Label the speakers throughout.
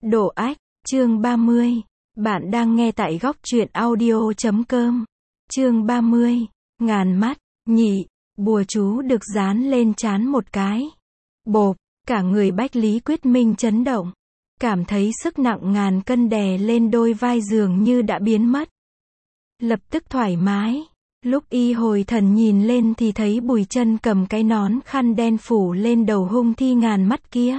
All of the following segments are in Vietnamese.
Speaker 1: Độ ách, chương 30. Bạn đang nghe tại góc truyện audio.com. Chương 30. Ngàn mắt, nhị, bùa chú được dán lên trán một cái. Bộp, cả người Bách Lý Quyết Minh chấn động. Cảm thấy sức nặng ngàn cân đè lên đôi vai dường như đã biến mất. Lập tức thoải mái. Lúc y hồi thần nhìn lên thì thấy Bùi Chân cầm cái nón khăn đen phủ lên đầu hung thi ngàn mắt kia.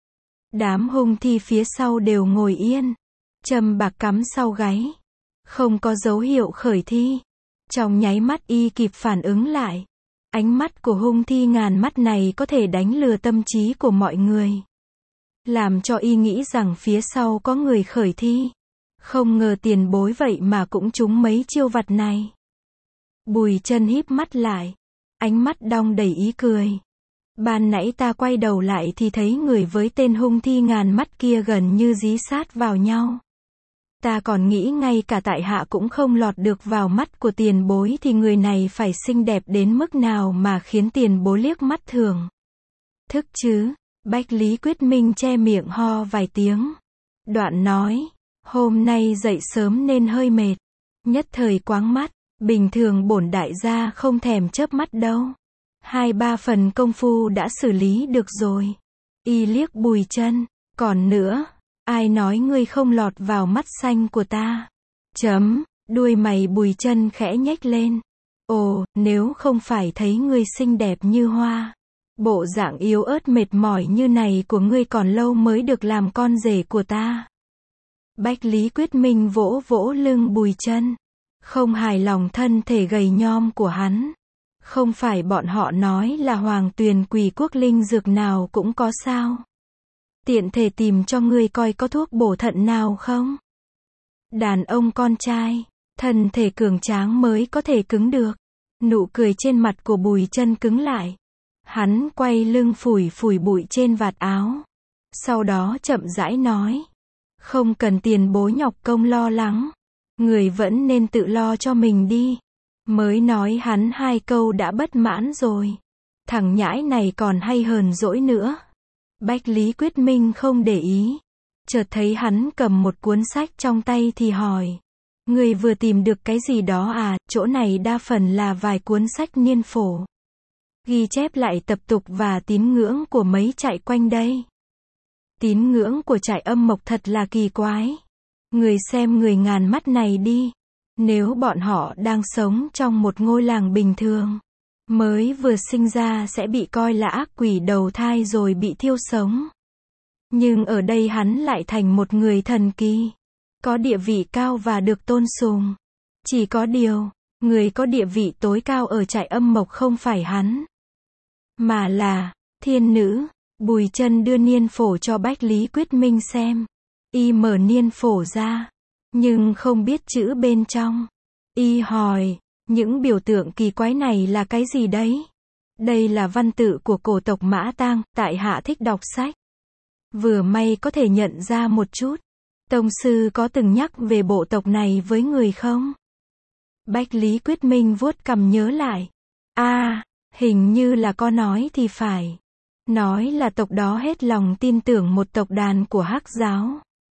Speaker 1: Đám hung thi phía sau đều ngồi yên. Châm bạc cắm sau gáy. Không có dấu hiệu khởi thi. Trong nháy mắt y kịp phản ứng lại. Ánh mắt của hung thi ngàn mắt này có thể đánh lừa tâm trí của mọi người. Làm cho y nghĩ rằng phía sau có người khởi thi. Không ngờ tiền bối vậy mà cũng trúng mấy chiêu vặt này. Bùi Chân híp mắt lại. Ánh mắt đong đầy ý cười. Ban nãy ta quay đầu lại thì thấy người với tên hung thi ngàn mắt kia gần như dí sát vào nhau. Ta còn nghĩ ngay cả tại hạ cũng không lọt được vào mắt của tiền bối thì người này phải xinh đẹp đến mức nào mà khiến tiền bối liếc mắt thường. Thức chứ, Bách Lý Quyết Minh che miệng ho vài tiếng. Đoạn nói, hôm nay dậy sớm nên hơi mệt. Nhất thời quáng mắt, bình thường bổn đại gia không thèm chớp mắt đâu. 2-3 phần công phu đã xử lý được rồi. Y liếc Bùi Chân, còn nữa, ai nói ngươi không lọt vào mắt xanh của ta? Đuôi mày Bùi Chân khẽ nhếch lên. Ồ, nếu không phải thấy ngươi xinh đẹp như hoa, bộ dạng yếu ớt mệt mỏi như này của ngươi còn lâu mới được làm con rể của ta. Bách Lý Quyết Minh vỗ vỗ lưng Bùi Chân, không hài lòng thân thể gầy nhom của hắn. Không phải bọn họ nói là Hoàng Tuyền Quỷ Quốc linh dược nào cũng có sao? Tiện thể tìm cho ngươi coi có thuốc bổ thận nào không? Đàn ông con trai, thân thể cường tráng mới có thể cứng được. Nụ cười trên mặt của Bùi Chân cứng lại. Hắn quay lưng phủi phủi bụi trên vạt áo. Sau đó chậm rãi nói. Không cần tiền bối nhọc công lo lắng. Người vẫn nên tự lo cho mình đi. Mới nói hắn 2 câu đã bất mãn rồi. Thằng nhãi này còn hay hờn dỗi nữa. Bách Lý Quyết Minh không để ý. Chợt thấy hắn cầm một cuốn sách trong tay thì hỏi. Người vừa tìm được cái gì đó à? Chỗ này đa phần là vài cuốn sách niên phổ. Ghi chép lại tập tục và tín ngưỡng của mấy trại quanh đây. Tín ngưỡng của trại Âm Mộc thật là kỳ quái. Người xem người ngàn mắt này đi. Nếu bọn họ đang sống trong một ngôi làng bình thường, mới vừa sinh ra sẽ bị coi là ác quỷ đầu thai rồi bị thiêu sống. Nhưng ở đây hắn lại thành một người thần kỳ, có địa vị cao và được tôn sùng. Chỉ có điều, người có địa vị tối cao ở trại Âm Mộc không phải hắn, mà là thiên nữ. Bùi Chân đưa niên phổ cho Bách Lý Quyết Minh xem. Y mở niên phổ ra, nhưng không biết chữ bên trong. Y hỏi, những biểu tượng kỳ quái này là cái gì đấy? Đây là văn tự của cổ tộc Mã Tang, tại hạ thích đọc sách. Vừa may có thể nhận ra một chút. Tông sư có từng nhắc về bộ tộc này với người không? Bách Lý Quyết Minh vuốt cằm nhớ lại. Hình như là có nói thì phải. Nói là tộc đó hết lòng tin tưởng một tộc đàn của Hắc giáo.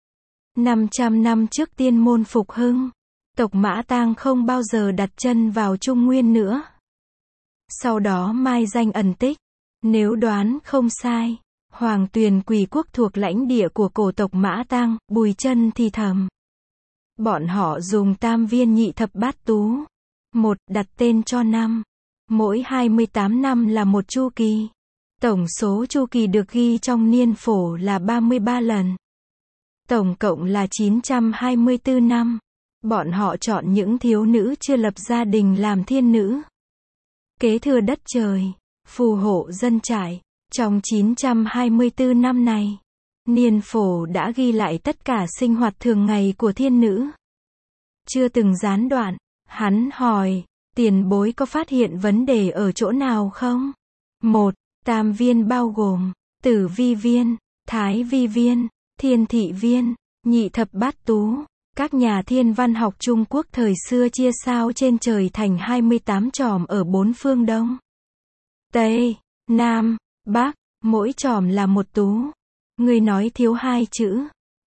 Speaker 1: 500 năm trước tiên môn phục hưng, tộc Mã Tang không bao giờ đặt chân vào Trung Nguyên nữa. Sau đó mai danh ẩn tích. Nếu đoán không sai, Hoàng Tuyền Quỷ Quốc thuộc lãnh địa của cổ tộc Mã Tang. Bùi Chân thì thầm. Bọn họ dùng tam viên nhị thập bát tú. Một đặt tên cho năm. Mỗi 28 năm là một chu kỳ. Tổng số chu kỳ được ghi trong niên phổ là 33 lần. Tổng cộng là 924 năm. Bọn họ chọn những thiếu nữ chưa lập gia đình làm thiên nữ. Kế thừa đất trời, phù hộ dân trại. Trong 924 năm này, niên phổ đã ghi lại tất cả sinh hoạt thường ngày của thiên nữ. Chưa từng gián đoạn. Hắn hỏi, tiền bối có phát hiện vấn đề ở chỗ nào không? 1. Tam viên bao gồm Tử Vi viên, Thái Vi viên, Thiên Thị viên, Nhị thập bát tú. Các nhà thiên văn học Trung Quốc thời xưa chia sao trên trời thành 28 chòm ở 4 phương Đông, Tây, Nam, Bắc, mỗi chòm là một tú. Ngươi nói thiếu 2 chữ.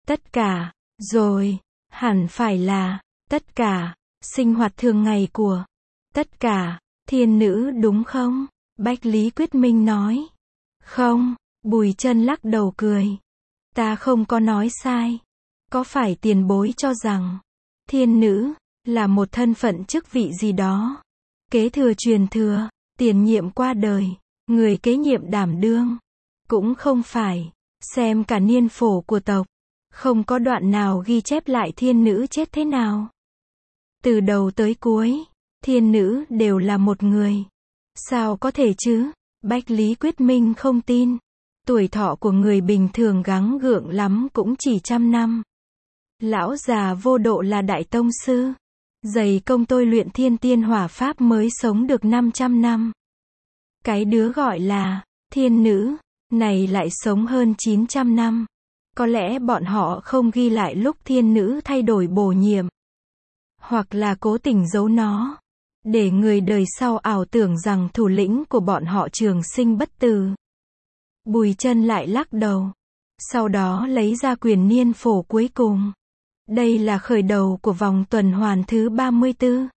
Speaker 1: Tất cả, rồi, hẳn phải là, tất cả, sinh hoạt thường ngày của, tất cả, thiên nữ đúng không? Bách Lý Quyết Minh nói. Không, Bùi Chân lắc đầu cười. Ta không có nói sai. Có phải tiền bối cho rằng, thiên nữ, là một thân phận chức vị gì đó? Kế thừa truyền thừa, tiền nhiệm qua đời, người kế nhiệm đảm đương. Cũng không phải, xem cả niên phổ của tộc. Không có đoạn nào ghi chép lại thiên nữ chết thế nào. Từ đầu tới cuối, thiên nữ đều là một người. Sao có thể chứ? Bách Lý Quyết Minh không tin. Tuổi thọ của người bình thường gắng gượng lắm cũng chỉ 100 năm. Lão già Vô Độ là đại tông sư. Dày công tôi luyện thiên tiên hỏa pháp mới sống được 500 năm. Cái đứa gọi là thiên nữ này lại sống hơn 900 năm. Có lẽ bọn họ không ghi lại lúc thiên nữ thay đổi bổ nhiệm. Hoặc là cố tình giấu nó. Để người đời sau ảo tưởng rằng thủ lĩnh của bọn họ trường sinh bất tử. Bùi Chân lại lắc đầu. Sau đó lấy ra quyển niên phổ cuối cùng. Đây là khởi đầu của vòng tuần hoàn thứ 34.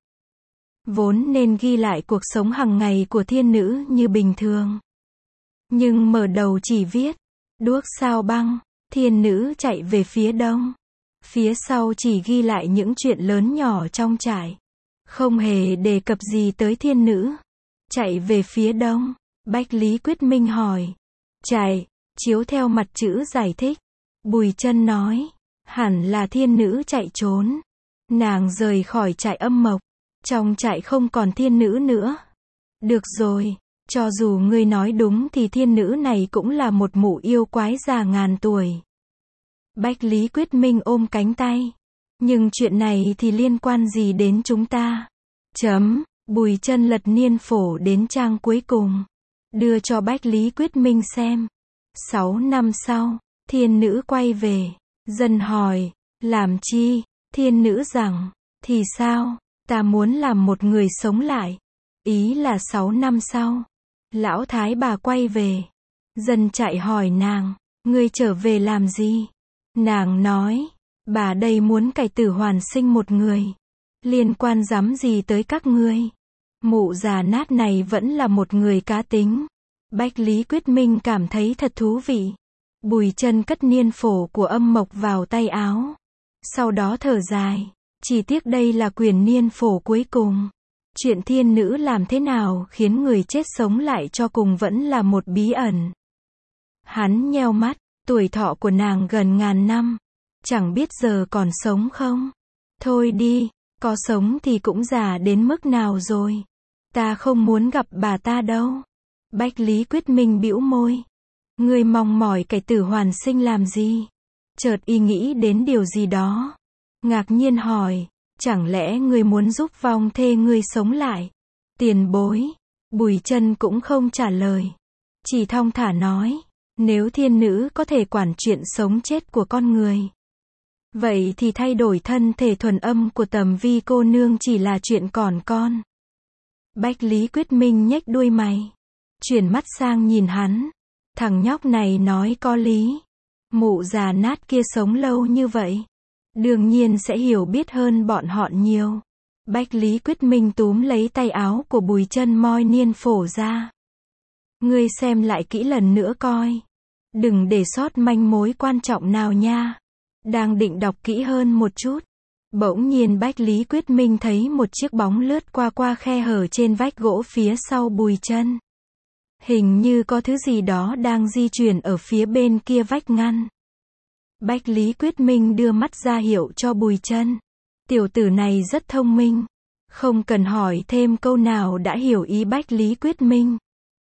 Speaker 1: Vốn nên ghi lại cuộc sống hàng ngày của thiên nữ như bình thường. Nhưng mở đầu chỉ viết, đuốc sao băng, thiên nữ chạy về phía đông. Phía sau chỉ ghi lại những chuyện lớn nhỏ trong trại. Không hề đề cập gì tới thiên nữ. Chạy về phía đông, Bách Lý Quyết Minh hỏi. Chạy, chiếu theo mặt chữ giải thích. Bùi Chân nói, hẳn là thiên nữ chạy trốn. Nàng rời khỏi trại Âm Mộc. Trong trại không còn thiên nữ nữa. Được rồi, cho dù ngươi nói đúng thì thiên nữ này cũng là một mụ yêu quái già ngàn tuổi. Bách Lý Quyết Minh ôm cánh tay. Nhưng chuyện này thì liên quan gì đến chúng ta? Bùi Chân lật niên phổ đến trang cuối cùng. Đưa cho Bách Lý Quyết Minh xem. 6 năm sau, thiên nữ quay về. Dân hỏi, làm chi? Thiên nữ rằng, thì sao? Ta muốn làm một người sống lại. Ý là 6 năm sau. Lão thái bà quay về. Dân chạy hỏi nàng, ngươi trở về làm gì? Nàng nói, bà đây muốn cải tử hoàn sinh một người. Liên quan dám gì tới các ngươi? Mụ già nát này vẫn là một người cá tính. Bách Lý Quyết Minh cảm thấy thật thú vị. Bùi Chân cất niên phổ của Âm Mộc vào tay áo. Sau đó thở dài. Chỉ tiếc đây là quyển niên phổ cuối cùng. Chuyện thiên nữ làm thế nào khiến người chết sống lại cho cùng vẫn là một bí ẩn. Hắn nheo mắt, tuổi thọ của nàng gần 1000 năm. Chẳng biết giờ còn sống không? Thôi đi, có sống thì cũng già đến mức nào rồi. Ta không muốn gặp bà ta đâu. Bách Lý Quyết Minh bĩu môi. Ngươi mong mỏi cải tử hoàn sinh làm gì? Chợt y nghĩ đến điều gì đó. Ngạc nhiên hỏi, chẳng lẽ ngươi muốn giúp vong thê ngươi sống lại? Tiền bối. Bùi Chân cũng không trả lời. Chỉ thong thả nói, nếu thiên nữ có thể quản chuyện sống chết của con người. Vậy thì thay đổi thân thể thuần âm của Tầm Vi cô nương chỉ là chuyện còn con. Bách Lý Quyết Minh nhếch đuôi mày. Chuyển mắt sang nhìn hắn. Thằng nhóc này nói có lý. Mụ già nát kia sống lâu như vậy. Đương nhiên sẽ hiểu biết hơn bọn họ nhiều. Bách Lý Quyết Minh túm lấy tay áo của Bùi Chân moi niên phổ ra. Ngươi xem lại kỹ lần nữa coi. Đừng để sót manh mối quan trọng nào nha. Đang định đọc kỹ hơn một chút. Bỗng nhiên Bách Lý Quyết Minh thấy một chiếc bóng lướt qua khe hở trên vách gỗ phía sau Bùi Chân. Hình như có thứ gì đó đang di chuyển ở phía bên kia vách ngăn. Bách Lý Quyết Minh đưa mắt ra hiệu cho Bùi Chân. Tiểu tử này rất thông minh. Không cần hỏi thêm câu nào đã hiểu ý Bách Lý Quyết Minh.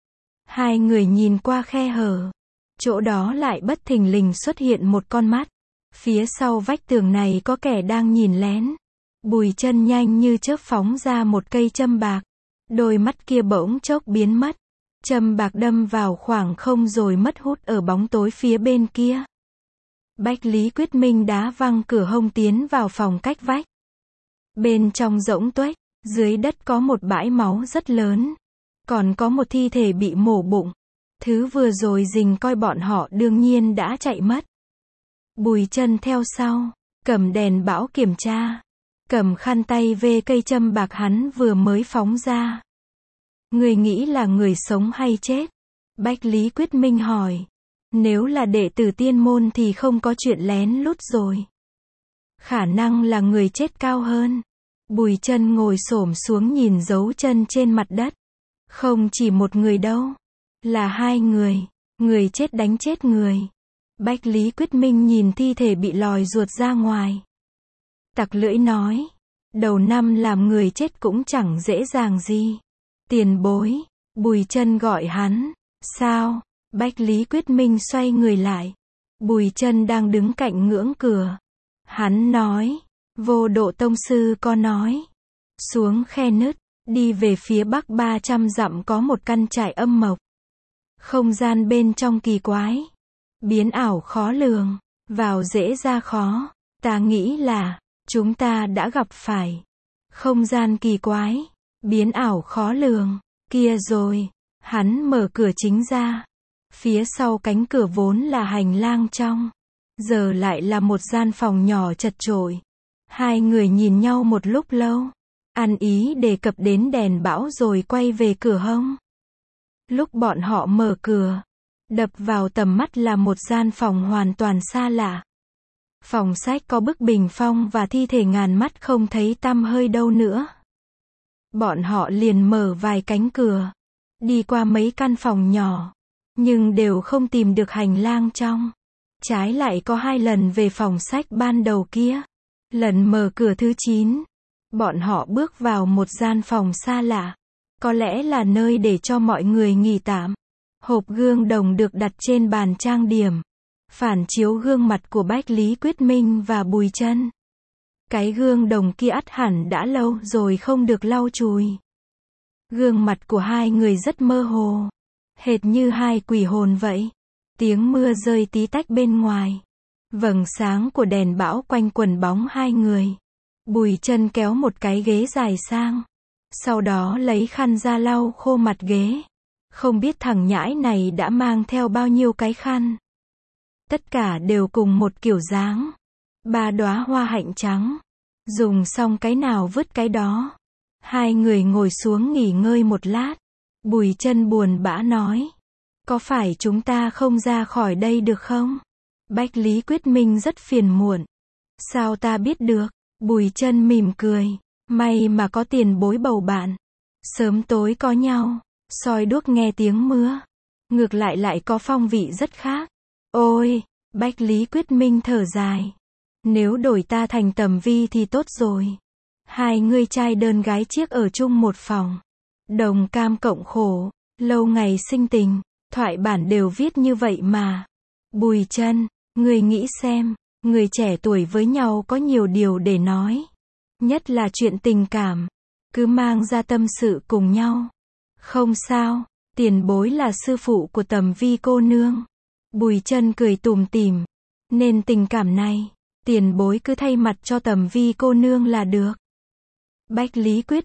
Speaker 1: Hai người nhìn qua khe hở. Chỗ đó lại bất thình lình xuất hiện một con mắt. Phía sau vách tường này có kẻ đang nhìn lén. Bùi Chân nhanh như chớp phóng ra một cây châm bạc. Đôi mắt kia bỗng chốc biến mất. Châm bạc đâm vào khoảng không rồi mất hút ở bóng tối phía bên kia. Bách Lý Quyết Minh đá văng cửa hông tiến vào phòng cách vách. Bên trong rỗng tuếch, dưới đất có một bãi máu rất lớn. Còn có một thi thể bị mổ bụng. Thứ vừa rồi rình coi bọn họ đương nhiên đã chạy mất. Bùi Chân theo sau, cầm đèn bão kiểm tra, cầm khăn tay về cây châm bạc hắn vừa mới phóng ra. Người nghĩ là người sống hay chết? Bách Lý Quyết Minh hỏi. Nếu là đệ tử tiên môn thì không có chuyện lén lút rồi. Khả năng là người chết cao hơn. Bùi Chân ngồi xổm xuống nhìn dấu chân trên mặt đất. Không chỉ một người đâu, là hai người. Người chết đánh chết người. Bách Lý Quyết Minh nhìn thi thể bị lòi ruột ra ngoài. Tặc lưỡi nói. Đầu năm làm người chết cũng chẳng dễ dàng gì. Tiền bối. Bùi Chân gọi hắn. Sao? Bách Lý Quyết Minh xoay người lại. Bùi Chân đang đứng cạnh ngưỡng cửa. Hắn nói. Vô Độ tông sư có nói. Xuống khe nứt, đi về phía bắc 300 dặm có một căn trại âm mộc. Không gian bên trong kỳ quái. Biến ảo khó lường. Vào dễ ra khó. Ta nghĩ là, chúng ta đã gặp phải. Không gian kỳ quái. Biến ảo khó lường. Kia rồi. Hắn mở cửa chính ra. Phía sau cánh cửa vốn là hành lang trong. Giờ lại là một gian phòng nhỏ chật chội. Hai người nhìn nhau một lúc lâu. Ăn ý đề cập đến đèn bão rồi quay về cửa hông. Lúc bọn họ mở cửa, đập vào tầm mắt là một gian phòng hoàn toàn xa lạ. Phòng sách có bức bình phong và thi thể ngàn mắt không thấy tăm hơi đâu nữa. Bọn họ liền mở vài cánh cửa. Đi qua mấy căn phòng nhỏ. Nhưng đều không tìm được hành lang trong. Trái lại có hai lần về phòng sách ban đầu kia. Lần mở cửa thứ 9. Bọn họ bước vào một gian phòng xa lạ. Có lẽ là nơi để cho mọi người nghỉ tạm. Hộp gương đồng được đặt trên bàn trang điểm. Phản chiếu gương mặt của Bách Lý Quyết Minh và Bùi Chân. Cái gương đồng kia ắt hẳn đã lâu rồi không được lau chùi. Gương mặt của hai người rất mơ hồ. Hệt như hai quỷ hồn vậy. Tiếng mưa rơi tí tách bên ngoài. Vầng sáng của đèn bão quanh quần bóng hai người. Bùi Chân kéo một cái ghế dài sang. Sau đó lấy khăn ra lau khô mặt ghế. Không biết thằng nhãi này đã mang theo bao nhiêu cái khăn. Tất cả đều cùng một kiểu dáng. 3 đóa hoa hạnh trắng. Dùng xong cái nào vứt cái đó. Hai người ngồi xuống nghỉ ngơi một lát. Bùi Chân buồn bã nói. Có phải chúng ta không ra khỏi đây được không? Bách Lý Quyết Minh rất phiền muộn. Sao ta biết được? Bùi Chân mỉm cười. May mà có tiền bối bầu bạn. Sớm tối có nhau. Soi đuốc nghe tiếng mưa. Ngược lại lại có phong vị rất khác. Ôi! Bách Lý Quyết Minh thở dài. Nếu đổi ta thành Tầm Vi thì tốt rồi. Hai người trai đơn gái chiếc ở chung một phòng. Đồng cam cộng khổ. Lâu ngày sinh tình. Thoại bản đều viết như vậy mà. Bùi Chân, người nghĩ xem. Người trẻ tuổi với nhau có nhiều điều để nói. Nhất là chuyện tình cảm. Cứ mang ra tâm sự cùng nhau. Không sao. Tiền bối là sư phụ của Tầm Vi cô nương. Bùi Chân cười tủm tỉm. Nên tình cảm này, tiền bối cứ thay mặt cho Tầm Vi cô nương là được. Bách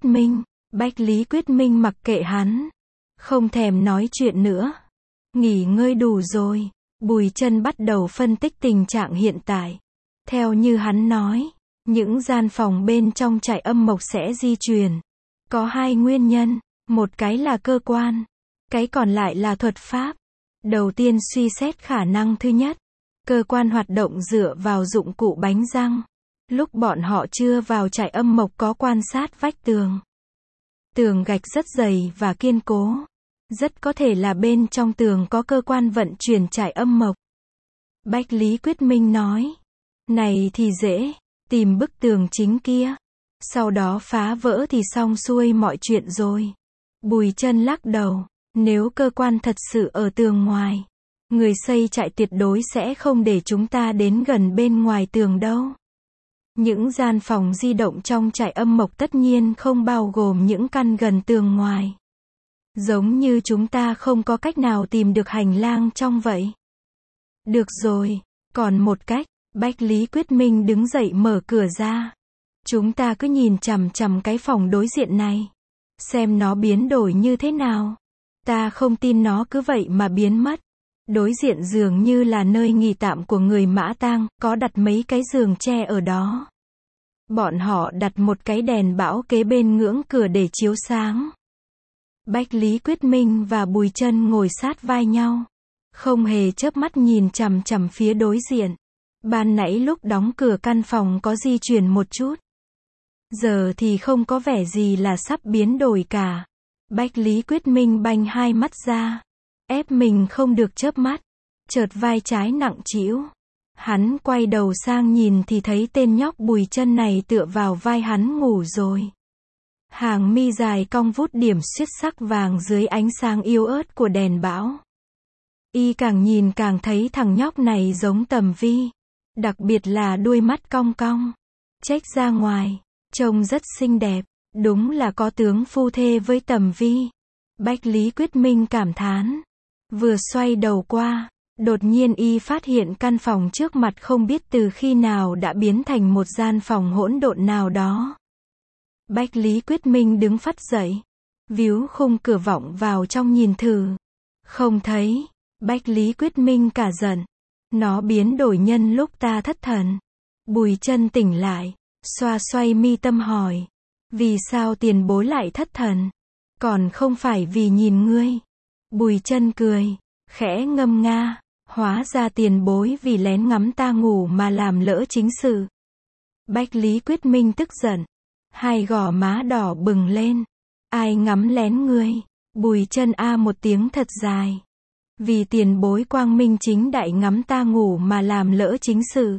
Speaker 1: Lý Quyết Minh mặc kệ hắn. Không thèm nói chuyện nữa. Nghỉ ngơi đủ rồi. Bùi Chân bắt đầu phân tích tình trạng hiện tại. Theo như hắn nói, những gian phòng bên trong trại âm mộc sẽ di chuyển. Có hai nguyên nhân. Một cái là cơ quan. Cái còn lại là thuật pháp. Đầu tiên suy xét khả năng thứ nhất. Cơ quan hoạt động dựa vào dụng cụ bánh răng. Lúc bọn họ chưa vào trại âm mộc có quan sát vách tường. Tường gạch rất dày và kiên cố. Rất có thể là bên trong tường có cơ quan vận chuyển trại âm mộc. Bách Lý Quyết Minh nói. Này thì dễ. Tìm bức tường chính kia. Sau đó phá vỡ thì xong xuôi mọi chuyện rồi. Bùi Chân lắc đầu. Nếu cơ quan thật sự ở tường ngoài. Người xây trại tuyệt đối sẽ không để chúng ta đến gần bên ngoài tường đâu. Những gian phòng di động trong trại âm mộc tất nhiên không bao gồm những căn gần tường ngoài. Giống như chúng ta không có cách nào tìm được hành lang trong vậy. Được rồi, còn một cách. Bách Lý Quyết Minh đứng dậy mở cửa ra. Chúng ta cứ nhìn chằm chằm cái phòng đối diện này. Xem nó biến đổi như thế nào. Ta không tin nó cứ vậy mà biến mất. Đối diện giường như là nơi nghỉ tạm của người mã tang, có đặt mấy cái giường tre ở đó. Bọn họ đặt một cái đèn bão kế bên ngưỡng cửa để chiếu sáng. Bách Lý Quyết Minh và Bùi Chân ngồi sát vai nhau, không hề chớp mắt nhìn chằm chằm phía đối diện. Ban nãy lúc đóng cửa căn phòng có di chuyển một chút, giờ thì không có vẻ gì là sắp biến đổi cả. Bách Lý Quyết Minh banh hai mắt ra, ép mình không được chớp mắt, chợt vai trái nặng trĩu. Hắn quay đầu sang nhìn thì thấy tên nhóc Bùi Chân này tựa vào vai hắn ngủ rồi. Hàng mi dài cong vút điểm xuyết sắc vàng dưới ánh sáng yếu ớt của đèn bão. Y càng nhìn càng thấy thằng nhóc này giống Tầm Vi, đặc biệt là đuôi mắt cong cong, chếch ra ngoài, trông rất xinh đẹp, đúng là có tướng phu thê với Tầm Vi. Bách Lý Quyết Minh cảm thán. Vừa xoay đầu qua, đột nhiên y phát hiện căn phòng trước mặt không biết từ khi nào đã biến thành một gian phòng hỗn độn nào đó. Bách Lý Quyết Minh đứng phắt dậy, víu khung cửa vọng vào trong nhìn thử. Không thấy. Bách Lý Quyết Minh cả giận. Nó biến đổi nhân lúc ta thất thần. Bùi Chân tỉnh lại, xoa xoay mi tâm hỏi. Vì sao tiền bối lại thất thần? Còn không phải vì nhìn ngươi. Bùi Chân cười, khẽ ngâm nga. Hóa ra tiền bối vì lén ngắm ta ngủ mà làm lỡ chính sự. Bách Lý Quyết Minh tức giận, hai gò má đỏ bừng lên. Ai ngắm lén ngươi? Bùi Chân a một tiếng thật dài. Vì tiền bối quang minh chính đại ngắm ta ngủ mà làm lỡ chính sự.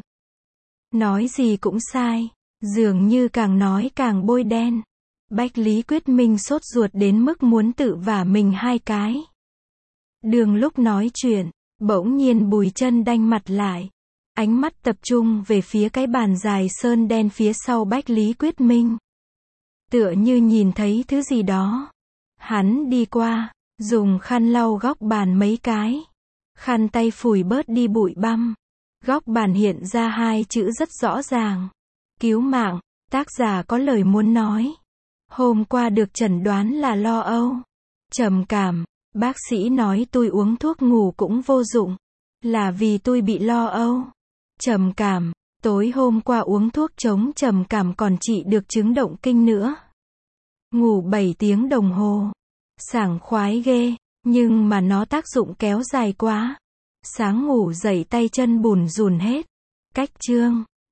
Speaker 1: Nói gì cũng sai, dường như càng nói càng bôi đen. Bách Lý Quyết Minh sốt ruột đến mức muốn tự vả mình hai cái. Đường lúc nói chuyện, bỗng nhiên Bùi Chân đanh mặt lại, ánh mắt tập trung về phía cái bàn dài sơn đen phía sau Bách Lý Quyết Minh. Tựa như nhìn thấy thứ gì đó. Hắn đi qua, dùng khăn lau góc bàn mấy cái. Khăn tay phủi bớt đi bụi băm. Góc bàn hiện ra hai chữ rất rõ ràng. Cứu mạng. Tác giả có lời muốn nói. Hôm qua được chẩn đoán là lo âu, trầm cảm. Bác sĩ nói tôi uống thuốc ngủ cũng vô dụng. Là vì tôi bị lo âu, trầm cảm. Tối hôm qua uống thuốc chống trầm cảm còn trị được chứng động kinh nữa. Ngủ 7 tiếng đồng hồ. Sảng khoái ghê. Nhưng mà nó tác dụng kéo dài quá. Sáng ngủ dậy tay chân bùn rùn hết. Cách chương